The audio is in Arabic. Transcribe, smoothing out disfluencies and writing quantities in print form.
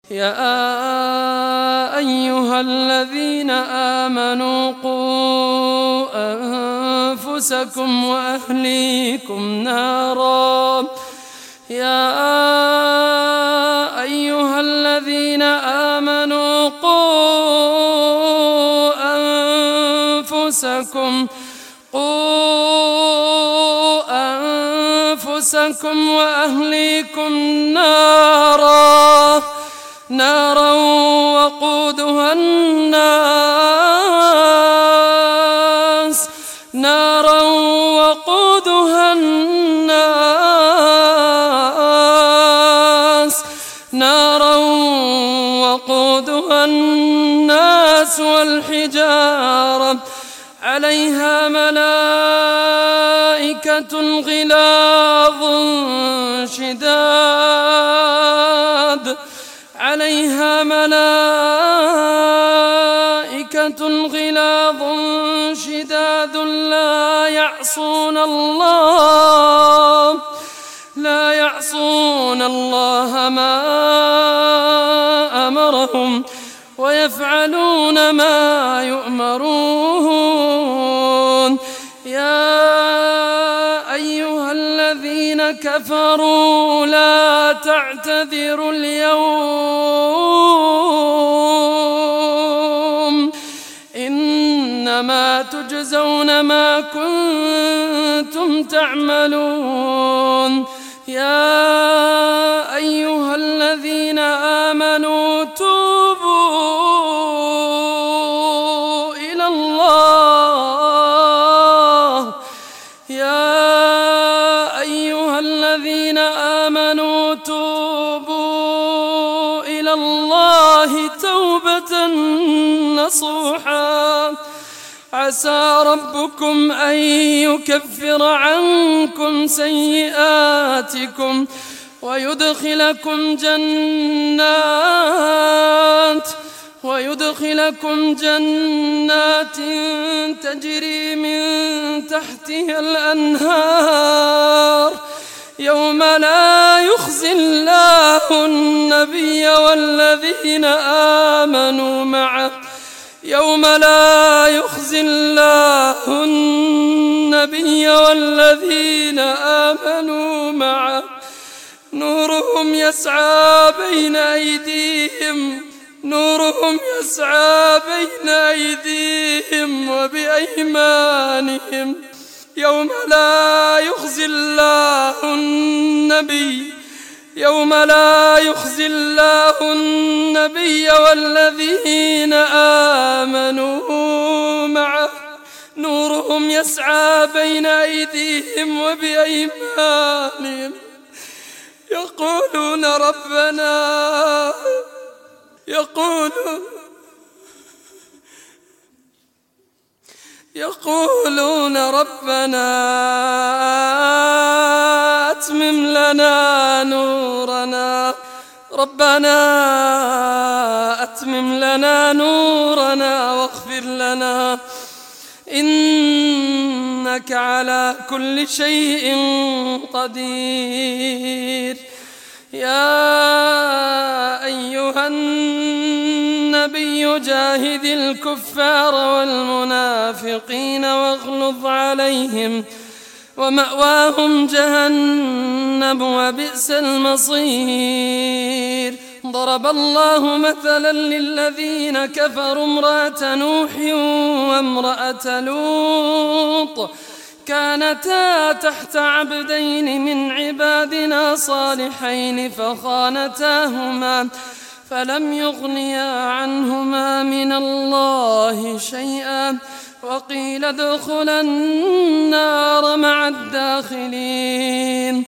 يا أيها الذين آمنوا قوا أنفسكم وأهليكم نارا يا أيها الذين آمنوا قوا أنفسكم وأهليكم نارا وقودها الناس والحجارة عليها ملائكة غلاظ شداد لا يعصون الله ما أمرهم ويفعلون ما يؤمرون يا أيها الذين كفروا لا تعتذروا اليوم إنما تجزون ما كنتم تعملون يا أيها الذين آمنوا توبوا إلى الله توبة نصوحا عسى ربكم أن يكفر عنكم سيئاتكم ويدخلكم جنات تجري من تحتها الأنهار يوم لا يخزي الله النبي والذين آمنوا معه نورهم يسعى بين أيديهم وبأيمانهم يوم لا يخزي الله النبي والذين آمنوا معه نورهم يسعى بين أيديهم وبأيمانهم يقولون ربنا أتمم لنا نورنا واغفر لنا إنك على كل شيء قدير يا أيها النبي جاهد الكفار والمنافقين واغلظ عليهم ومأواهم جهنم وبئس المصير ضرب الله مثلا للذين كفروا امرأة نوح وامرأة لوط كانتا تحت عبدين من عبادنا صالحين فخانتاهما فلم يغنيا عنهما من الله شيئا وقيل ادخلا النار مع الداخلين